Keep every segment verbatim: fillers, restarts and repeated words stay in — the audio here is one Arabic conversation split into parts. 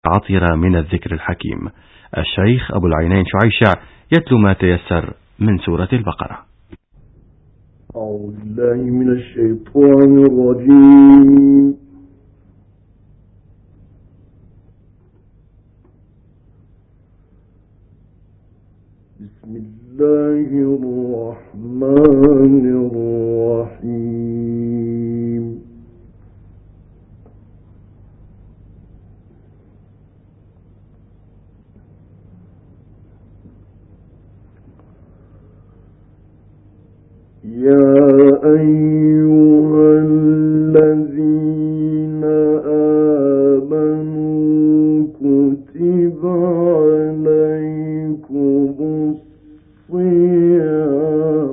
عطر من الذكر الحكيم. الشيخ أبو العينين شعيشع يتلو ما تيسر من سورة البقرة. أعوذ بالله من الشيطان الرجيم. بسم الله الرحمن الرحيم. يا أيها الذين آمنوا كتب عليكم الصيام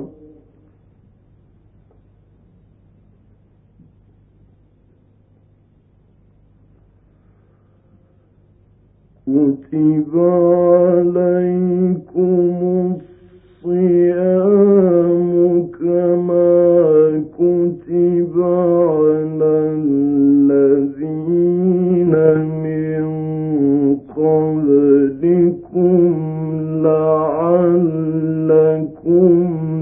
كتب عليكم الصيام كما كتب على الذين من قبلكم لعلكم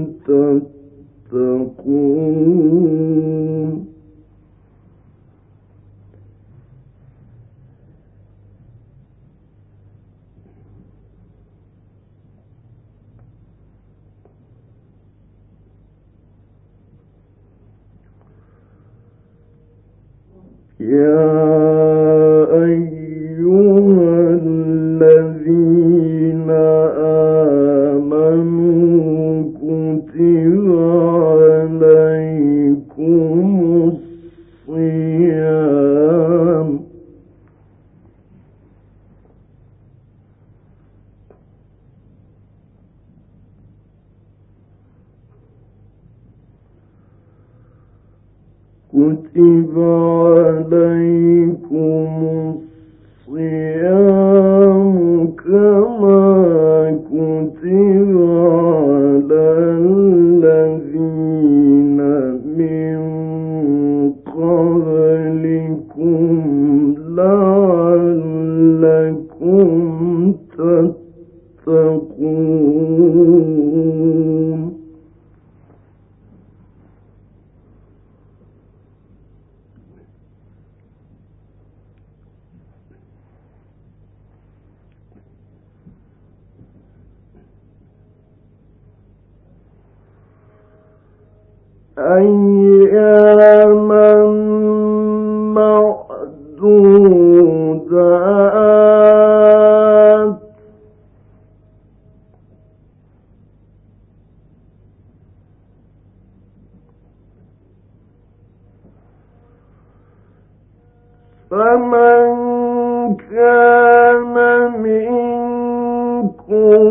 تتقون. يا أيها الذين آمنوا كتب عليكم الصيام كتب عليكم الصيام كما كتب على الذين من قبلكم لعلكم تتقون. أياما معدودات فمن كان منكم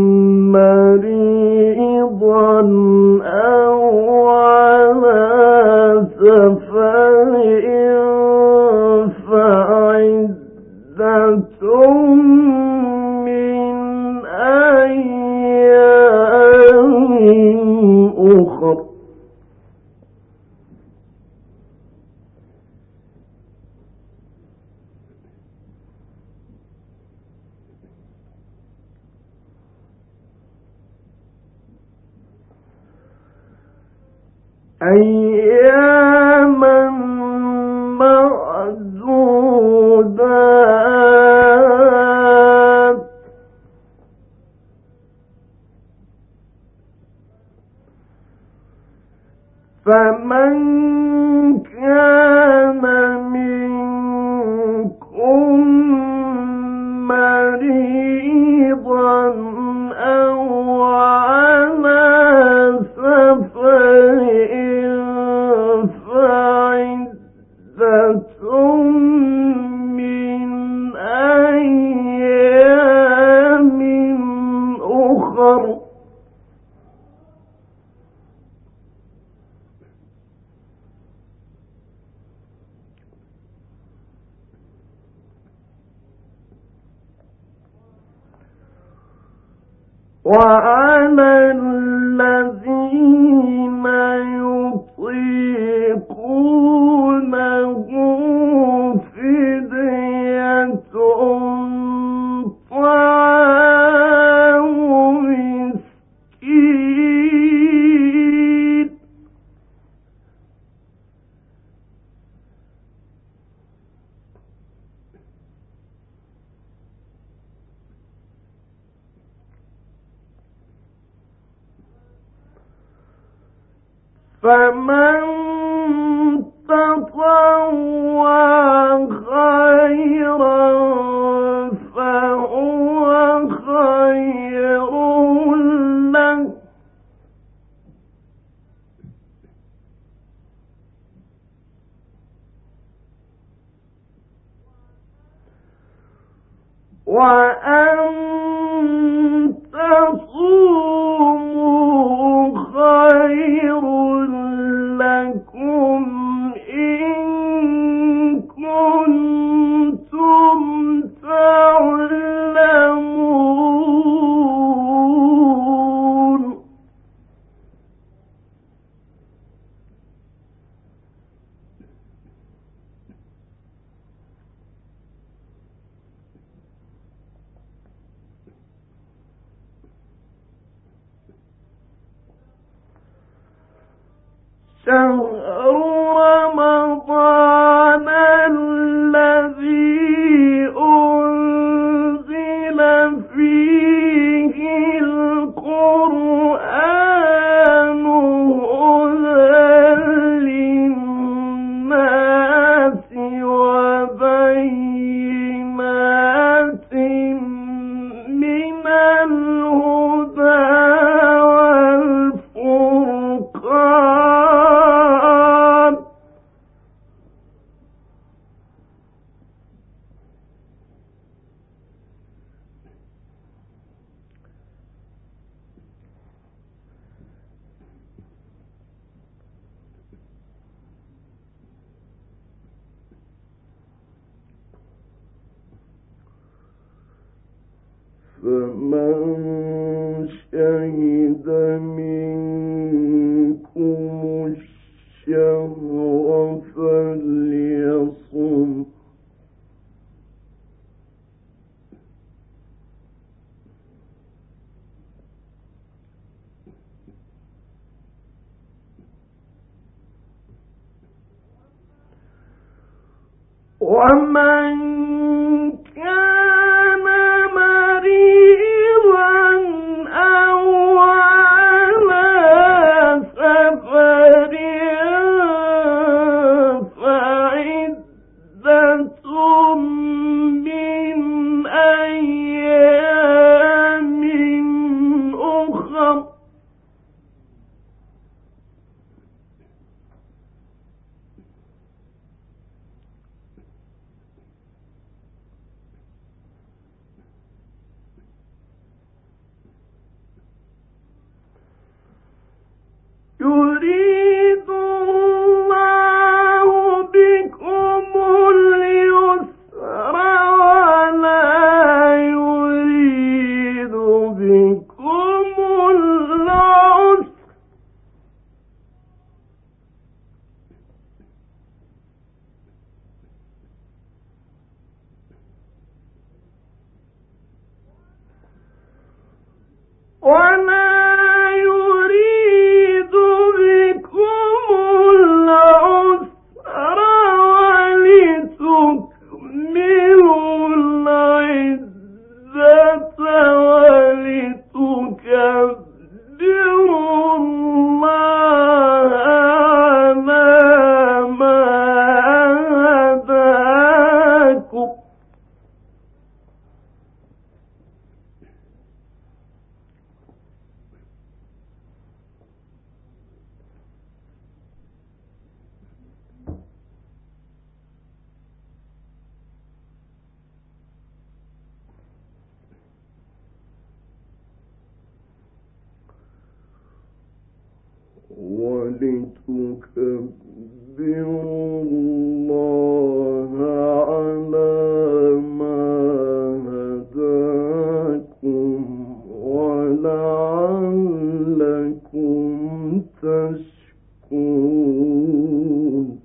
مريضا أو على سفر فعدة من أيام أخر. أياما معدودات فمن كان منكم مريضا أو على سفر فعدة من أيام أخر. وعلى الذين يطيقونه فدية فمن تطوع خيرا فهو خير له وأن تصوموا خير لكم إن كنتم تعلمون شهر رمضان الذي أنزل فيه القرآن هدى للناس وبينات من الهدى والفرقان فمن شهد منكم الشهر فليصم ومن كان مريضا أو على سفر فعدة من أيام أخر يريد الله بكم اليسر ولا يريد بكم العسر ولا يريد بكم العسر ولتكملوا العدة ولتكبروا الله على ما هداكم ولتكبروا الله على ما هداكم ولعلكم تشكرون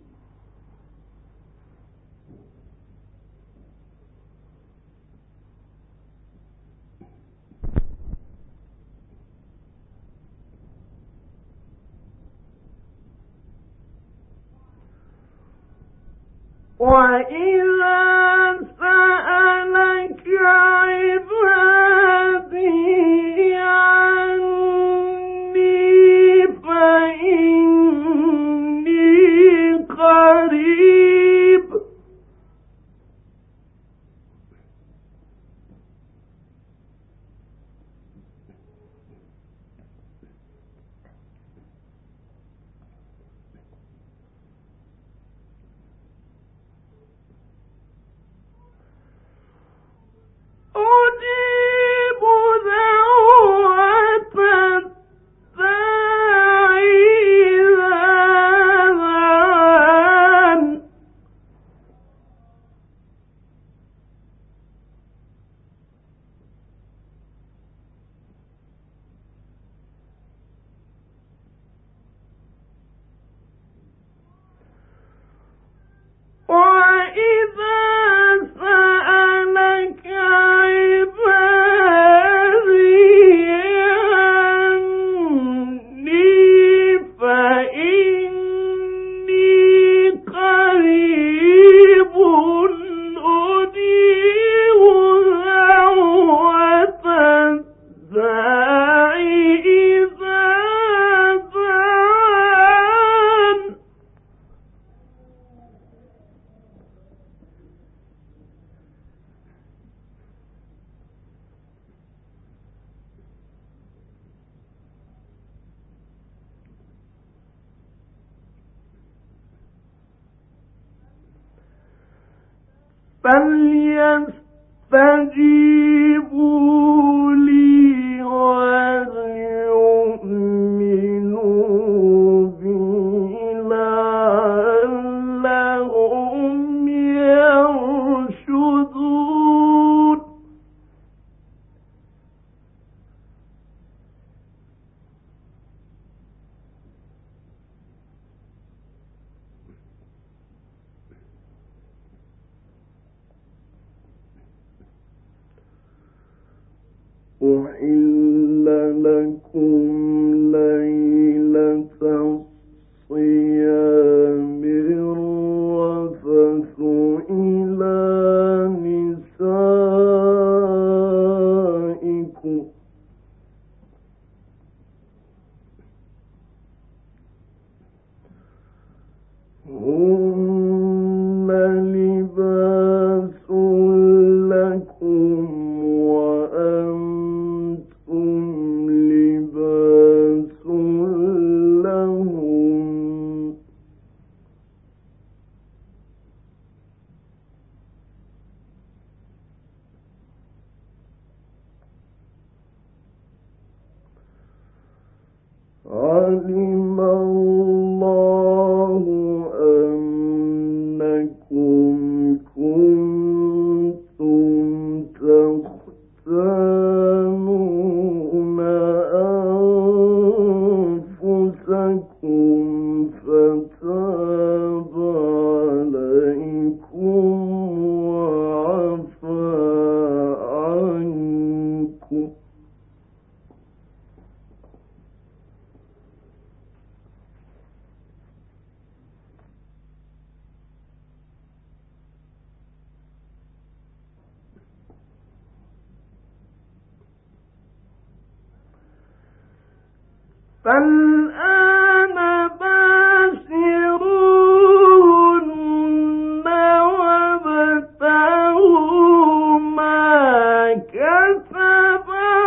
وَإِذَا سَأَلَكَ عِبَادِي عَنِّي فَإِنِّي فليستجيبوا لي وليؤمنوا بي لعلهم يرشدون أحل لكم ليلة الصيام الرفث إلى نسائكم هن لباس لكم وأنتم لباس لهم علم الله أنكم كنتم تختانون أنفسكم فتاب عليكم وعفى عنكم فالآن باشروهن وابتغوا ما كتب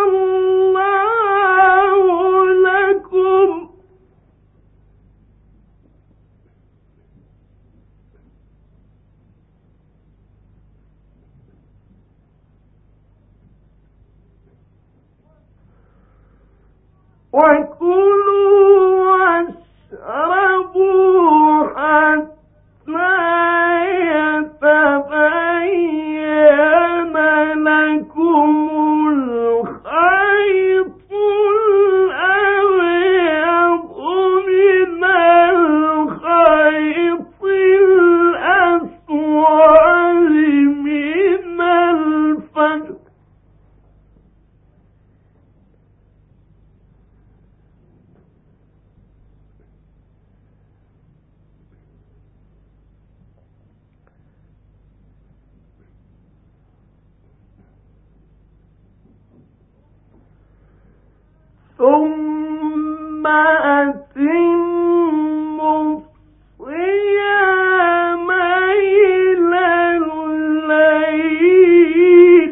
الله لكم وكلوا واشربوا حتى يتبين لكم الخيط الأبيض من الخيط الأسود من الفجر ثم أتموا الصيام إلى الليل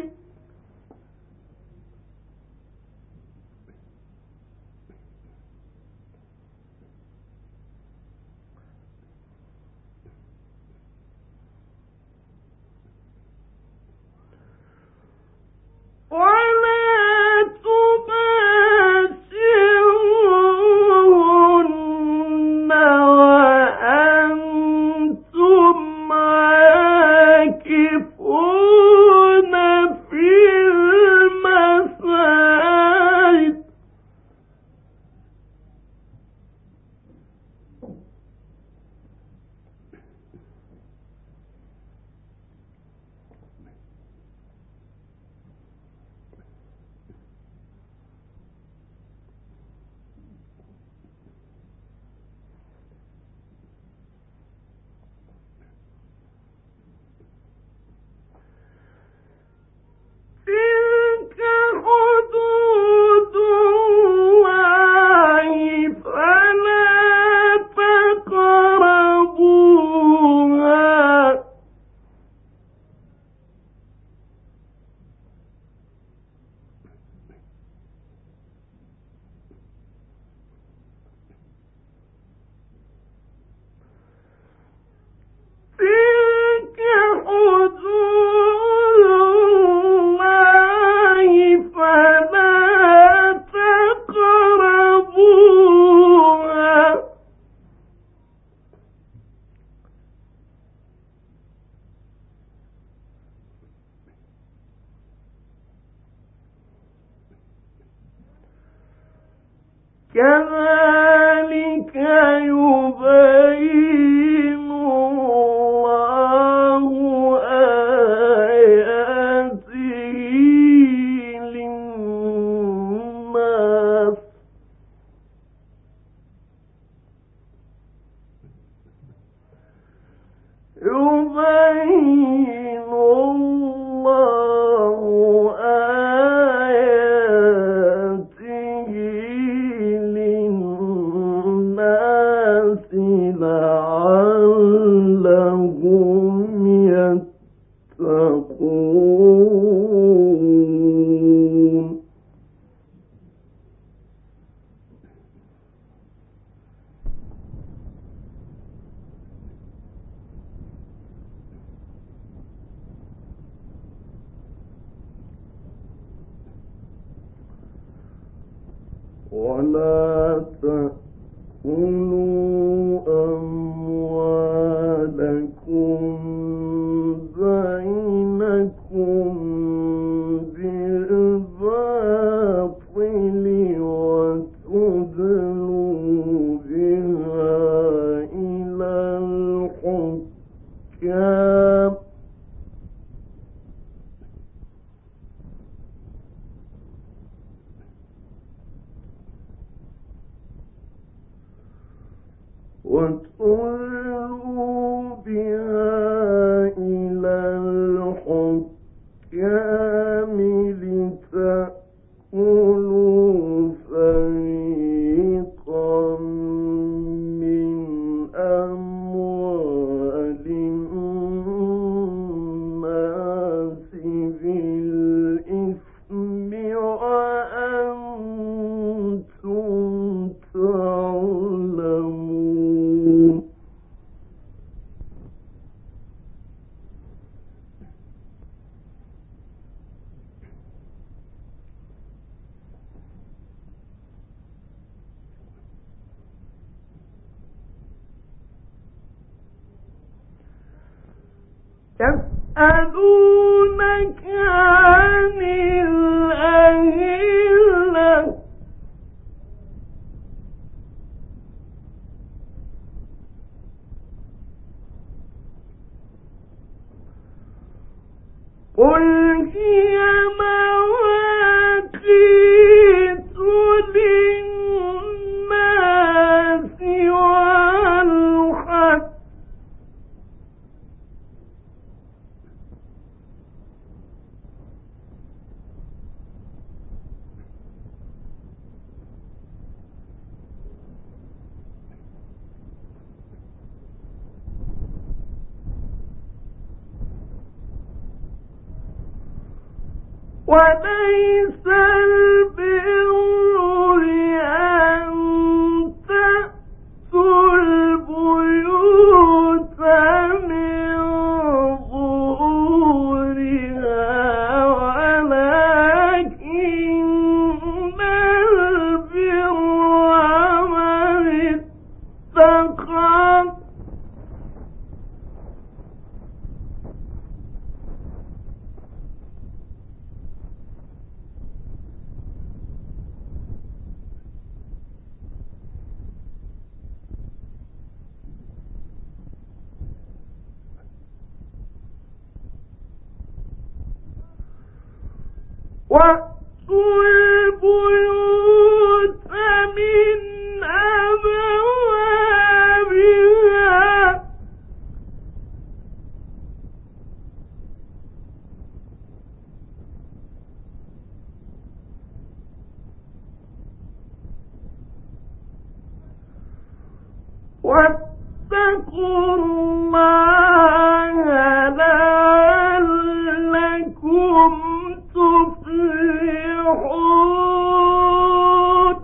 ولا تباشرون كذلك يبين الله آياته للناس يبين الله آياته للناس لعلهم يتقون. ولا تأكلوا أموالكم بينكم بالباطل وتدلوا بها إلى الحكام وتدلوا بها إلى الحكام لتأكلوا فريقا من أموال الناس بالإثم وأنتم تعلمون. يسألونك عن الأهلة قل هي مواقيت للناس والحج وليس البر أن تأتوا البيوت من ظهورها ولكن البر من اتقى وَأْتُوا الْبُيُوتَ مِنْ أَبْوَابِهَا وَاتَّقُوا اللَّهَ لَعَلَّكُمْ تفلحون.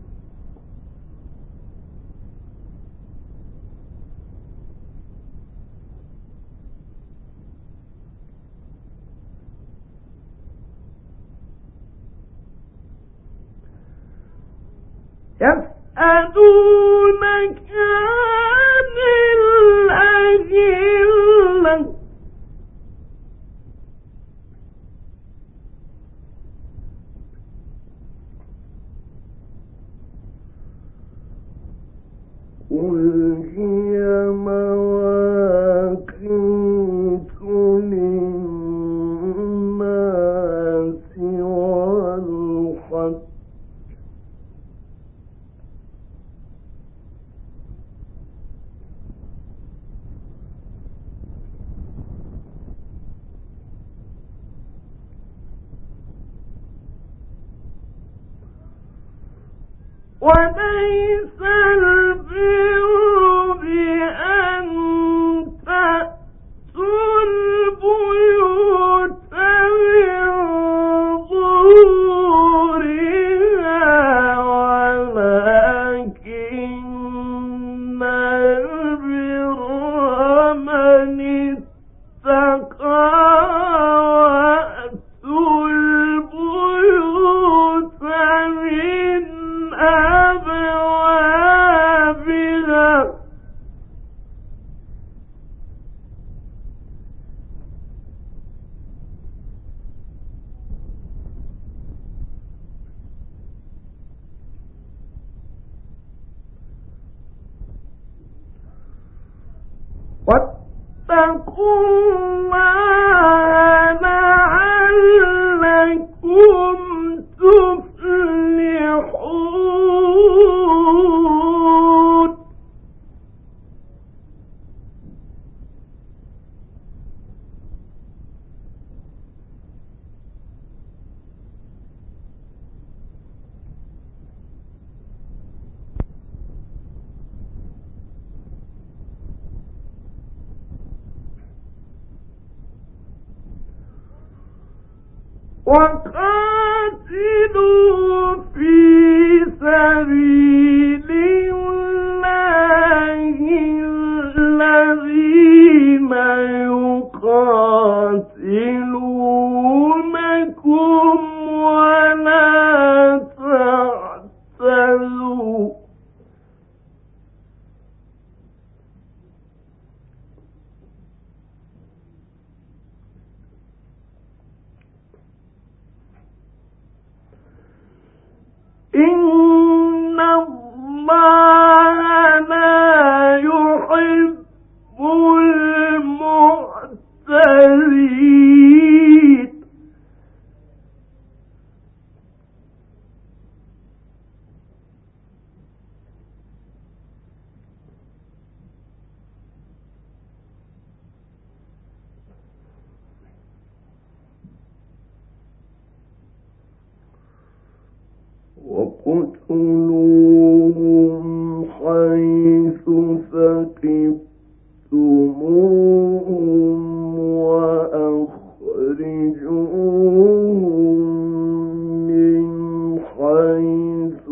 يسألونك عن الأهلة وليس البر بأن تأتوا البيوت من ظهورها ولكن البر من اتقى وأتوا البيوت من أبوابها واتقوا الله لعلكم تفلحون. وقاتلوا في سبيل الله الذين يقاتلونكم ولا تعتدوا إن الله لا يحب المعتدين. وقتلوهم حيث ثقفتموهم وأخرجوهم من حيث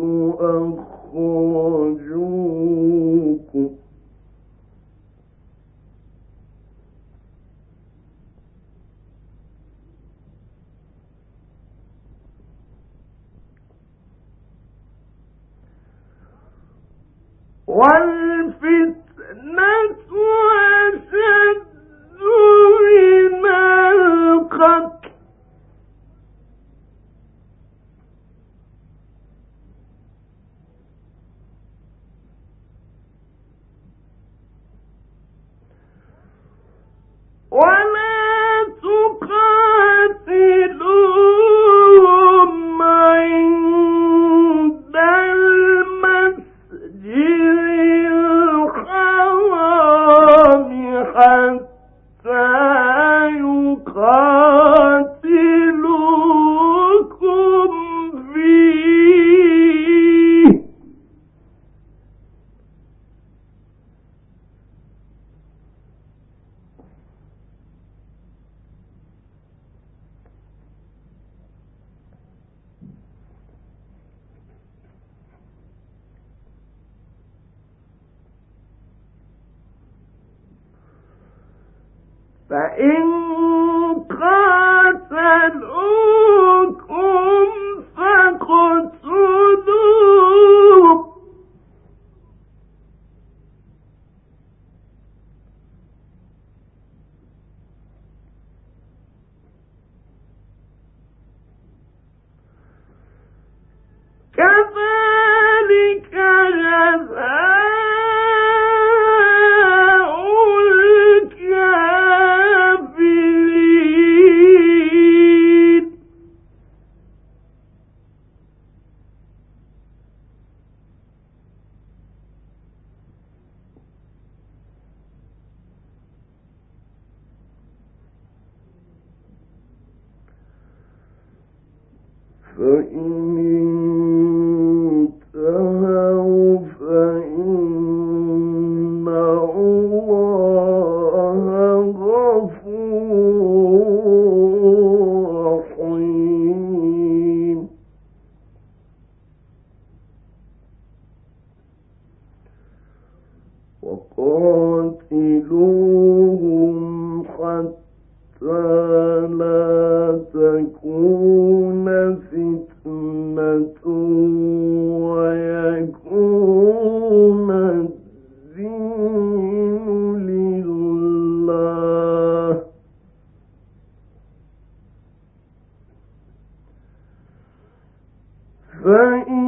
أخرجوكم والفتنة أشد من القتل ولا تقاتلوهم عند المسجد الحرام حتى يقاتلوكم فيه فإن قاتلوكم فاقتلوهم كذلك جزاء فإن انتهوا فإن الله غفور رحيم. وقاتلوهم حتى لا تكون فتنة ويكون الدين لله، فإن